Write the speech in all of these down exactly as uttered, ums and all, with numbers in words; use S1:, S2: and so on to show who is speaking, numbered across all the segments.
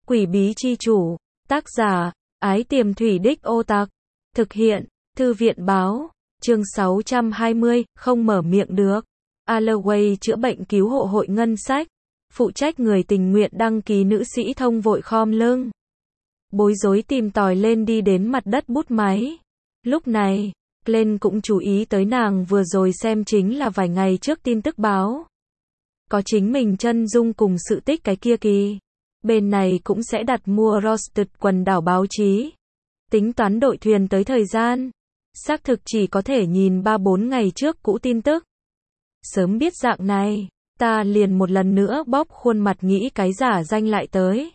S1: Quỷ bí chi chủ, tác giả, Ái Tiềm Thủy Đích Ô Tặc, thực hiện, Thư viện báo, chương sáu trăm hai mươi, không mở miệng được. Alloway chữa bệnh cứu hộ hội ngân sách, phụ trách người tình nguyện đăng ký nữ sĩ thông vội khom lưng. Bối rối tìm tòi lên đi đến mặt đất bút máy. Lúc này, Glenn cũng chú ý tới nàng vừa rồi xem chính là vài ngày trước tin tức báo. Có chính mình chân dung cùng sự tích cái kia kỳ. Bên này cũng sẽ đặt mua roasted quần đảo báo chí. Tính toán đội thuyền tới thời gian. Xác thực chỉ có thể nhìn ba bốn ngày trước cũ tin tức. Sớm biết dạng này, ta liền một lần nữa bóp khuôn mặt nghĩ cái giả danh lại tới.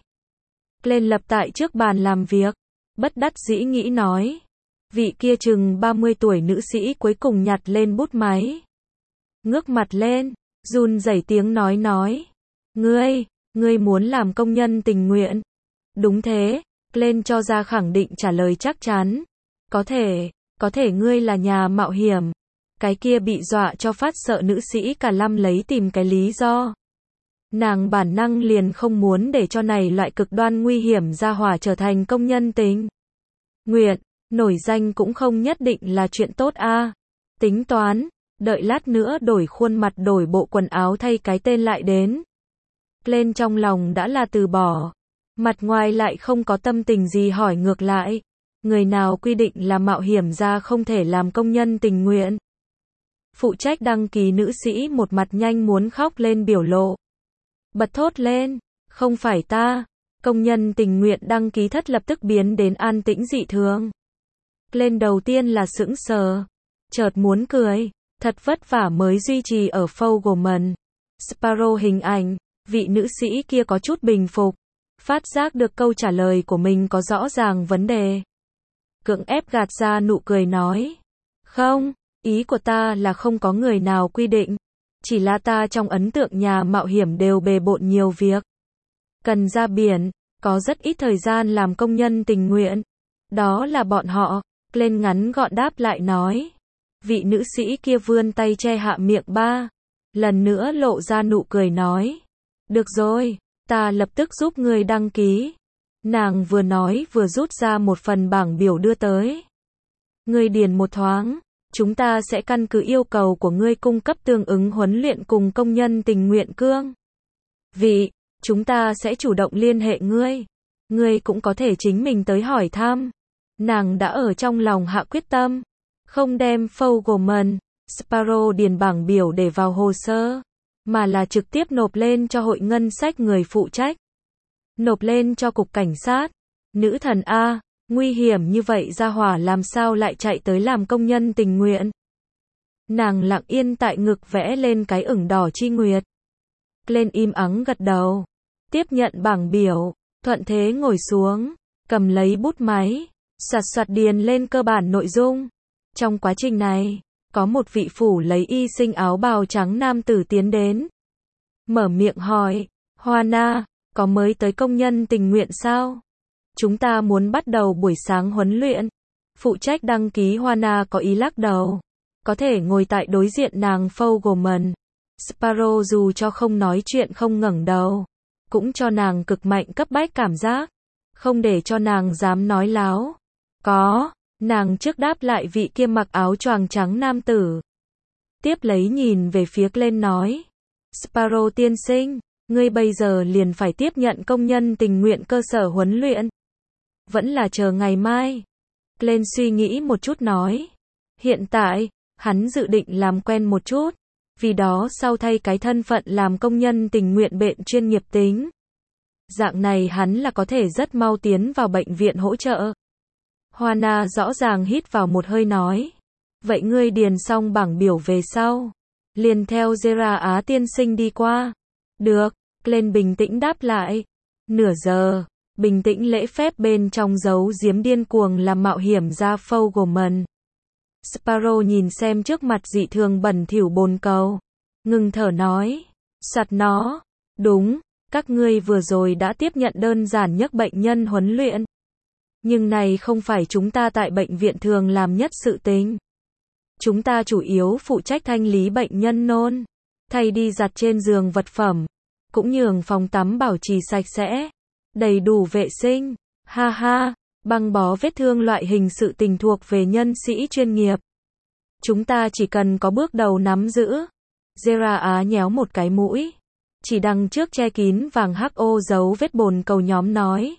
S1: Lên lập tại trước bàn làm việc, bất đắc dĩ nghĩ nói. Vị kia chừng ba mươi tuổi nữ sĩ cuối cùng nhặt lên bút máy. Ngước mặt lên, run rẩy tiếng nói nói. Ngươi, ngươi muốn làm công nhân tình nguyện. Đúng thế, lên cho ra khẳng định trả lời chắc chắn. Có thể, có thể ngươi là nhà mạo hiểm. Cái kia bị dọa cho phát sợ nữ sĩ cả lâm lấy tìm cái lý do. Nàng bản năng liền không muốn để cho này loại cực đoan nguy hiểm ra hỏa trở thành công nhân tình nguyện. Nổi danh cũng không nhất định là chuyện tốt a. À. Tính toán, đợi lát nữa đổi khuôn mặt đổi bộ quần áo thay cái tên lại đến. Lên trong lòng đã là từ bỏ. Mặt ngoài lại không có tâm tình gì hỏi ngược lại. Người nào quy định là mạo hiểm ra không thể làm công nhân tình nguyện. Phụ trách đăng ký nữ sĩ một mặt nhanh muốn khóc lên biểu lộ. Bật thốt lên, không phải ta. Công nhân tình nguyện đăng ký thất lập tức biến đến an tĩnh dị thường. Lên đầu tiên là sững sờ, chợt muốn cười, thật vất vả mới duy trì ở Fogelman Sparrow hình ảnh, vị nữ sĩ kia có chút bình phục, phát giác được câu trả lời của mình có rõ ràng vấn đề. Cưỡng ép gạt ra nụ cười nói, không, ý của ta là không có người nào quy định, chỉ là ta trong ấn tượng nhà mạo hiểm đều bề bộn nhiều việc. Cần ra biển, có rất ít thời gian làm công nhân tình nguyện, đó là bọn họ. Lên ngắn gọn đáp lại nói. Vị nữ sĩ kia vươn tay che hạ miệng ba. Lần nữa lộ ra nụ cười nói. Được rồi, ta lập tức giúp ngươi đăng ký. Nàng vừa nói vừa rút ra một phần bảng biểu đưa tới. Ngươi điền một thoáng. Chúng ta sẽ căn cứ yêu cầu của ngươi cung cấp tương ứng huấn luyện cùng công nhân tình nguyện cương. Vị, chúng ta sẽ chủ động liên hệ ngươi. Ngươi cũng có thể chính mình tới hỏi thăm. Nàng đã ở trong lòng hạ quyết tâm, không đem Fogelman Sparrow điền bảng biểu để vào hồ sơ, mà là trực tiếp nộp lên cho hội ngân sách người phụ trách. Nộp lên cho cục cảnh sát. Nữ thần A, nguy hiểm như vậy ra hỏa làm sao lại chạy tới làm công nhân tình nguyện. Nàng lặng yên tại ngực vẽ lên cái ửng đỏ chi nguyệt. Lên im ắng gật đầu, tiếp nhận bảng biểu, thuận thế ngồi xuống, cầm lấy bút máy. Soạt soạt điền lên cơ bản nội dung. Trong quá trình này, có một vị phủ lấy y sinh áo bào trắng nam tử tiến đến. Mở miệng hỏi, Hoana, có mới tới công nhân tình nguyện sao? Chúng ta muốn bắt đầu buổi sáng huấn luyện. Phụ trách đăng ký Hoana có ý lắc đầu. Có thể ngồi tại đối diện nàng Fogelman Sparrow dù cho không nói chuyện không ngẩng đầu. Cũng cho nàng cực mạnh cấp bách cảm giác. Không để cho nàng dám nói láo. Có, nàng trước đáp lại vị kia mặc áo choàng trắng nam tử. Tiếp lấy nhìn về phía Glenn nói. Sparrow tiên sinh, ngươi bây giờ liền phải tiếp nhận công nhân tình nguyện cơ sở huấn luyện. Vẫn là chờ ngày mai. Glenn suy nghĩ một chút nói. Hiện tại, hắn dự định làm quen một chút. Vì đó sau thay cái thân phận làm công nhân tình nguyện bệnh chuyên nghiệp tính. Dạng này hắn là có thể rất mau tiến vào bệnh viện hỗ trợ. Hoana rõ ràng hít vào một hơi nói. Vậy ngươi điền xong bảng biểu về sau. Liền theo Zera Á tiên sinh đi qua. Được, Glenn bình tĩnh đáp lại. Nửa giờ, bình tĩnh lễ phép bên trong giấu giếm điên cuồng làm mạo hiểm ra Fogelman Sparrow nhìn xem trước mặt dị thường bẩn thỉu bồn cầu. Ngừng thở nói. Sặt nó. Đúng, các ngươi vừa rồi đã tiếp nhận đơn giản nhất bệnh nhân huấn luyện. Nhưng này không phải chúng ta tại bệnh viện thường làm nhất sự tình. Chúng ta chủ yếu phụ trách thanh lý bệnh nhân nôn, thay đi giặt trên giường vật phẩm, cũng nhường phòng tắm bảo trì sạch sẽ. đầy đủ vệ sinh. Ha ha, băng bó vết thương loại hình sự tình thuộc về nhân sĩ chuyên nghiệp. Chúng ta chỉ cần có bước đầu nắm giữ. Zera Á nhéo một cái mũi. Chỉ đằng trước che kín vàng hắc ô dấu vết bồn cầu nhóm nói.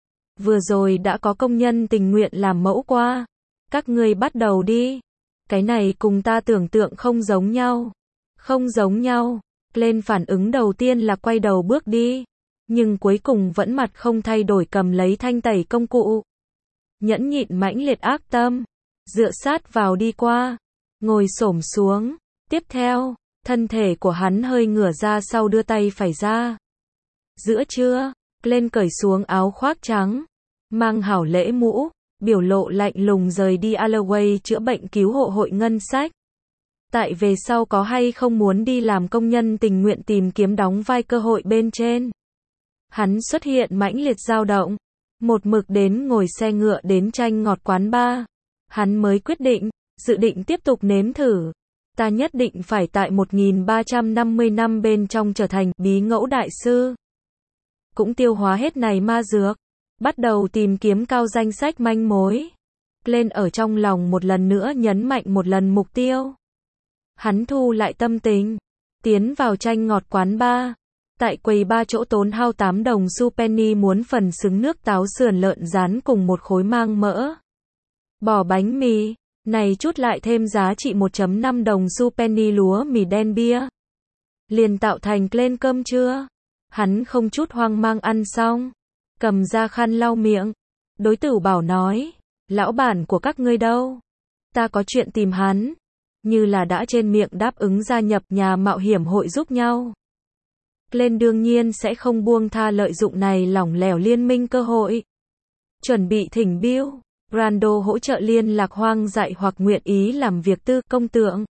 S1: Vừa rồi đã có công nhân tình nguyện làm mẫu qua. Các ngươi bắt đầu đi. Cái này cùng ta tưởng tượng không giống nhau. Không giống nhau. Lên phản ứng đầu tiên là quay đầu bước đi. Nhưng cuối cùng vẫn mặt không thay đổi cầm lấy thanh tẩy công cụ. Nhẫn nhịn mãnh liệt ác tâm. Dựa sát vào đi qua. Ngồi xổm xuống. Tiếp theo, thân thể của hắn hơi ngửa ra sau đưa tay phải ra. Giữa trưa, lên cởi xuống áo khoác trắng. Mang hảo lễ mũ. Biểu lộ lạnh lùng rời đi Alloway chữa bệnh cứu hộ hội ngân sách. Tại về sau có hay không muốn đi làm công nhân tình nguyện tìm kiếm đóng vai cơ hội bên trên. Hắn xuất hiện mãnh liệt dao động. Một mực đến ngồi xe ngựa đến chanh ngọt quán bar. Hắn mới quyết định, dự định tiếp tục nếm thử. Ta nhất định phải tại một nghìn ba trăm năm mươi năm bên trong trở thành bí ngẫu đại sư. Cũng tiêu hóa hết này ma dược. Bắt đầu tìm kiếm cao danh sách manh mối. Lên ở trong lòng một lần nữa nhấn mạnh một lần mục tiêu. Hắn thu lại tâm tình. Tiến vào chanh ngọt quán bar. Tại quầy ba chỗ tốn hao tám đồng xu penny muốn phần xứng nước táo sườn lợn rán cùng một khối mang mỡ. Bò bánh mì. Này chút lại thêm giá trị một phẩy năm đồng xu penny lúa mì đen bia. Liền tạo thành lên cơm trưa. Hắn không chút hoang mang ăn xong. Cầm ra khăn lau miệng. Đối tử bảo nói. Lão bản của các ngươi đâu? Ta có chuyện tìm hắn. Như là đã trên miệng đáp ứng gia nhập nhà mạo hiểm hội giúp nhau. Lên đương nhiên sẽ không buông tha lợi dụng này lỏng lẻo liên minh cơ hội. Chuẩn bị thỉnh Bill, Brando hỗ trợ liên lạc hoang dại hoặc nguyện ý làm việc tư công tượng.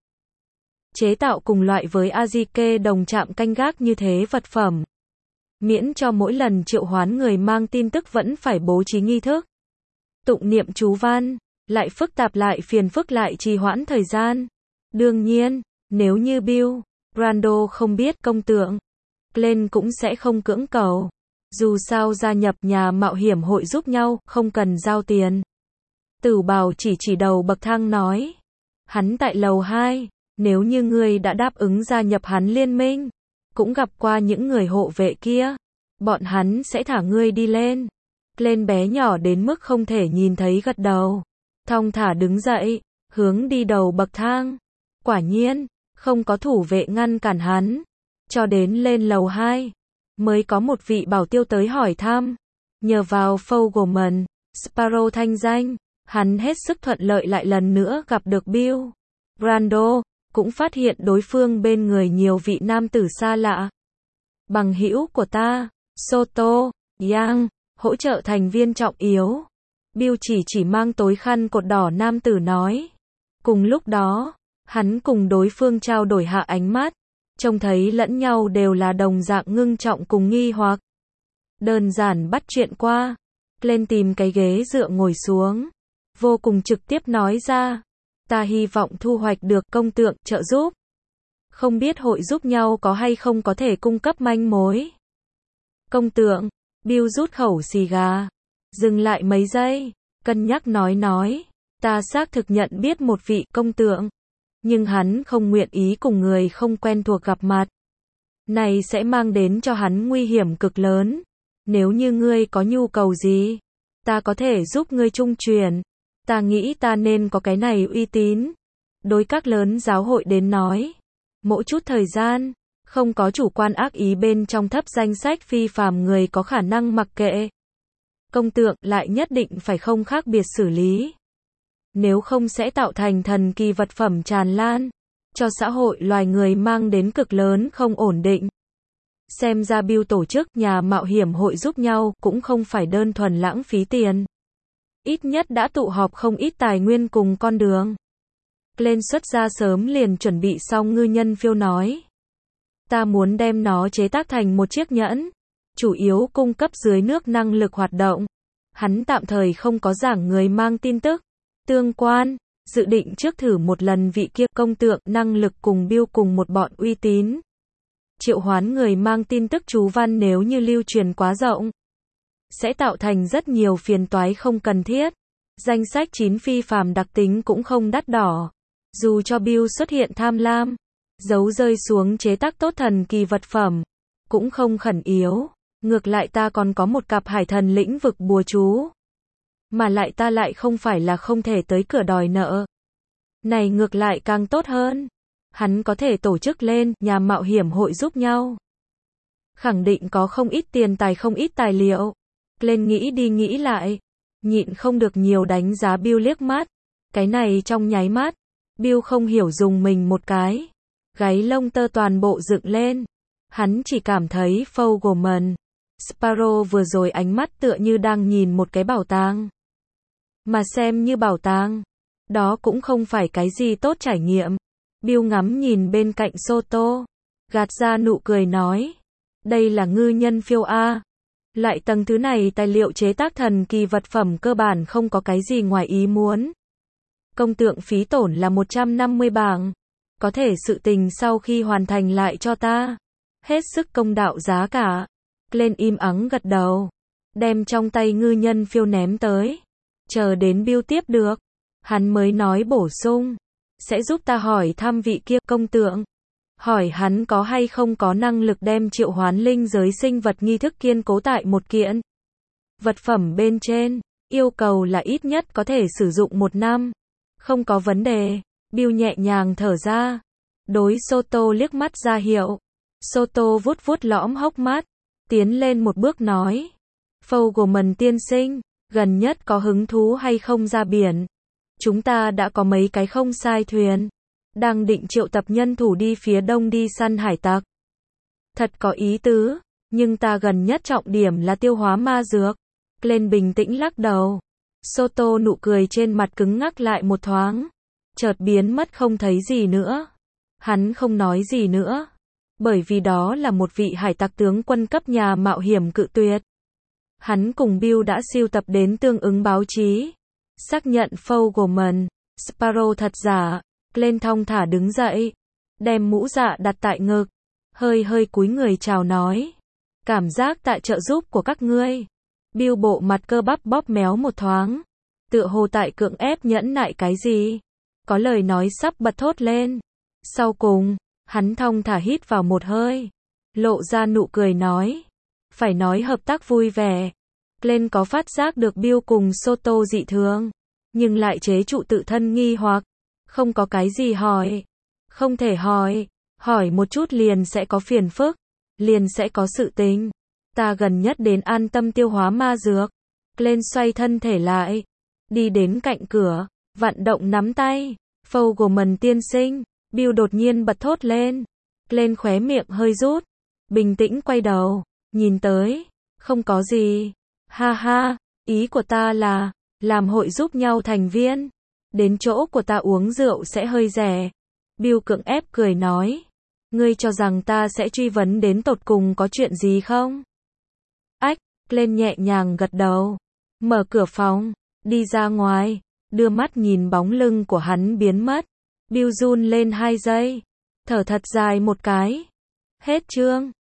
S1: Chế tạo cùng loại với Azike đồng chạm canh gác như thế vật phẩm. Miễn cho mỗi lần triệu hoán người mang tin tức vẫn phải bố trí nghi thức. Tụng niệm chú văn, lại phức tạp lại phiền phức lại trì hoãn thời gian. Đương nhiên, nếu như Bill, Brando không biết công tượng, Glenn cũng sẽ không cưỡng cầu. Dù sao gia nhập nhà mạo hiểm hội giúp nhau, không cần giao tiền. Tử Bảo chỉ chỉ đầu bậc thang nói. Hắn tại lầu hai, nếu như ngươi đã đáp ứng gia nhập hắn liên minh, cũng gặp qua những người hộ vệ kia, bọn hắn sẽ thả ngươi đi lên. Glenn bé nhỏ đến mức không thể nhìn thấy gật đầu. Thong thả đứng dậy, hướng đi đầu bậc thang. Quả nhiên, không có thủ vệ ngăn cản hắn. Cho đến lên lầu hai, mới có một vị bảo tiêu tới hỏi thăm. Nhờ vào Fogelman, Sparrow thanh danh, hắn hết sức thuận lợi lại lần nữa gặp được Bill. Brando, cũng phát hiện đối phương bên người nhiều vị nam tử xa lạ. Bằng hữu của ta, Soto, Yang, hỗ trợ thành viên trọng yếu. Bill chỉ chỉ mang tối khăn cột đỏ nam tử nói. Cùng lúc đó, hắn cùng đối phương trao đổi hạ ánh mắt. Trông thấy lẫn nhau đều là đồng dạng ngưng trọng cùng nghi hoặc. Đơn giản bắt chuyện qua. Lên tìm cái ghế dựa ngồi xuống. Vô cùng trực tiếp nói ra. Ta hy vọng thu hoạch được công tượng trợ giúp. Không biết hội giúp nhau có hay không có thể cung cấp manh mối. Công tượng. Bill rút khẩu xì gà. Dừng lại mấy giây. Cân nhắc nói nói. Ta xác thực nhận biết một vị công tượng. Nhưng hắn không nguyện ý cùng người không quen thuộc gặp mặt. Này sẽ mang đến cho hắn nguy hiểm cực lớn. Nếu như ngươi có nhu cầu gì, ta có thể giúp ngươi trung truyền. Ta nghĩ ta nên có cái này uy tín. Đối các lớn giáo hội đến nói. Mỗi chút thời gian, không có chủ quan ác ý bên trong thấp danh sách phi phàm người có khả năng mặc kệ. Công tượng lại nhất định phải không khác biệt xử lý. Nếu không sẽ tạo thành thần kỳ vật phẩm tràn lan, cho xã hội loài người mang đến cực lớn không ổn định. Xem ra Bill tổ chức nhà mạo hiểm hội giúp nhau cũng không phải đơn thuần lãng phí tiền. Ít nhất đã tụ họp không ít tài nguyên cùng con đường. Lên xuất ra sớm liền chuẩn bị xong ngư nhân phiêu nói. Ta muốn đem nó chế tác thành một chiếc nhẫn, chủ yếu cung cấp dưới nước năng lực hoạt động. Hắn tạm thời không có giảng người mang tin tức tương quan, dự định trước thử một lần vị kia công tượng năng lực cùng Bill cùng một bọn uy tín. Triệu hoán người mang tin tức chú văn nếu như lưu truyền quá rộng. sẽ tạo thành rất nhiều phiền toái không cần thiết. Danh sách chín phi phàm đặc tính cũng không đắt đỏ. Dù cho Bill xuất hiện tham lam, giấu rơi xuống chế tác tốt thần kỳ vật phẩm, cũng không khẩn yếu. Ngược lại ta còn có một cặp hải thần lĩnh vực bùa chú. Mà lại ta lại không phải là không thể tới cửa đòi nợ. Này ngược lại càng tốt hơn. Hắn có thể tổ chức lên nhà mạo hiểm hội giúp nhau. Khẳng định có không ít tiền tài không ít tài liệu. Lên nghĩ đi nghĩ lại. Nhịn không được nhiều đánh giá Bill liếc mắt. Cái này trong nháy mắt. Bill không hiểu dùng mình một cái. Gáy lông tơ toàn bộ dựng lên. Hắn chỉ cảm thấy Fogelman Sparrow vừa rồi ánh mắt tựa như đang nhìn một cái bảo tàng. Mà xem như bảo tàng. Đó cũng không phải cái gì tốt trải nghiệm. Bill ngắm nhìn bên cạnh Soto. Gạt ra nụ cười nói. Đây là ngư nhân phiêu A. Lại tầng thứ này tài liệu chế tác thần kỳ vật phẩm cơ bản không có cái gì ngoài ý muốn. Công tượng phí tổn là một trăm năm mươi bảng. Có thể sự tình sau khi hoàn thành lại cho ta. Hết sức công đạo giá cả. Glenn im ắng gật đầu. Đem trong tay ngư nhân phiêu ném tới. Chờ đến Bill tiếp được. Hắn mới nói bổ sung. Sẽ giúp ta hỏi thăm vị kia công tượng. Hỏi hắn có hay không có năng lực đem triệu hoán linh giới sinh vật nghi thức kiên cố tại một kiện. Vật phẩm bên trên. Yêu cầu là ít nhất có thể sử dụng một năm. Không có vấn đề. Bill nhẹ nhàng thở ra. Đối Soto liếc mắt ra hiệu. Soto vuốt vuốt lõm hốc mắt. Tiến lên một bước nói. Fogelman tiên sinh. Gần nhất có hứng thú hay không ra biển? Chúng ta đã có mấy cái không sai thuyền. Đang định triệu tập nhân thủ đi phía đông đi săn hải tặc. Thật có ý tứ. Nhưng ta gần nhất trọng điểm là tiêu hóa ma dược. Glenn bình tĩnh lắc đầu. Soto nụ cười trên mặt cứng ngắc lại một thoáng. Chợt biến mất không thấy gì nữa. Hắn không nói gì nữa. Bởi vì đó là một vị hải tặc tướng quân cấp nhà mạo hiểm cự tuyệt. Hắn cùng Bill đã sưu tập đến tương ứng báo chí. Xác nhận Fogelman Sparrow thật giả. Glenn thong thả đứng dậy. Đem mũ dạ đặt tại ngực. Hơi hơi cúi người chào nói. Cảm giác tại trợ giúp của các ngươi. Bill bộ mặt cơ bắp bóp méo một thoáng. Tựa hồ tại cưỡng ép nhẫn nại cái gì. Có lời nói sắp bật thốt lên. Sau cùng, hắn thong thả hít vào một hơi. Lộ ra nụ cười nói. Phải nói hợp tác vui vẻ. Glenn có phát giác được Bill cùng Soto dị thường. Nhưng lại chế trụ tự thân nghi hoặc. Không có cái gì hỏi. Không thể hỏi. Hỏi một chút liền sẽ có phiền phức. Liền sẽ có sự tình. Ta gần nhất đến an tâm tiêu hóa ma dược. Glenn xoay thân thể lại. Đi đến cạnh cửa. Vận động nắm tay. Fogelman tiên sinh. Bill đột nhiên bật thốt lên. Glenn khóe miệng hơi rút. Bình tĩnh quay đầu. Nhìn tới. Không có gì. Ha ha. Ý của ta là. Làm hội giúp nhau thành viên. Đến chỗ của ta uống rượu sẽ hơi rẻ. Bill cưỡng ép cười nói. Ngươi cho rằng ta sẽ truy vấn đến tột cùng có chuyện gì không? Ách. Glenn nhẹ nhàng gật đầu. Mở cửa phòng. Đi ra ngoài. Đưa mắt nhìn bóng lưng của hắn biến mất. Bill run lên hai giây. Thở thật dài một cái. Hết chương.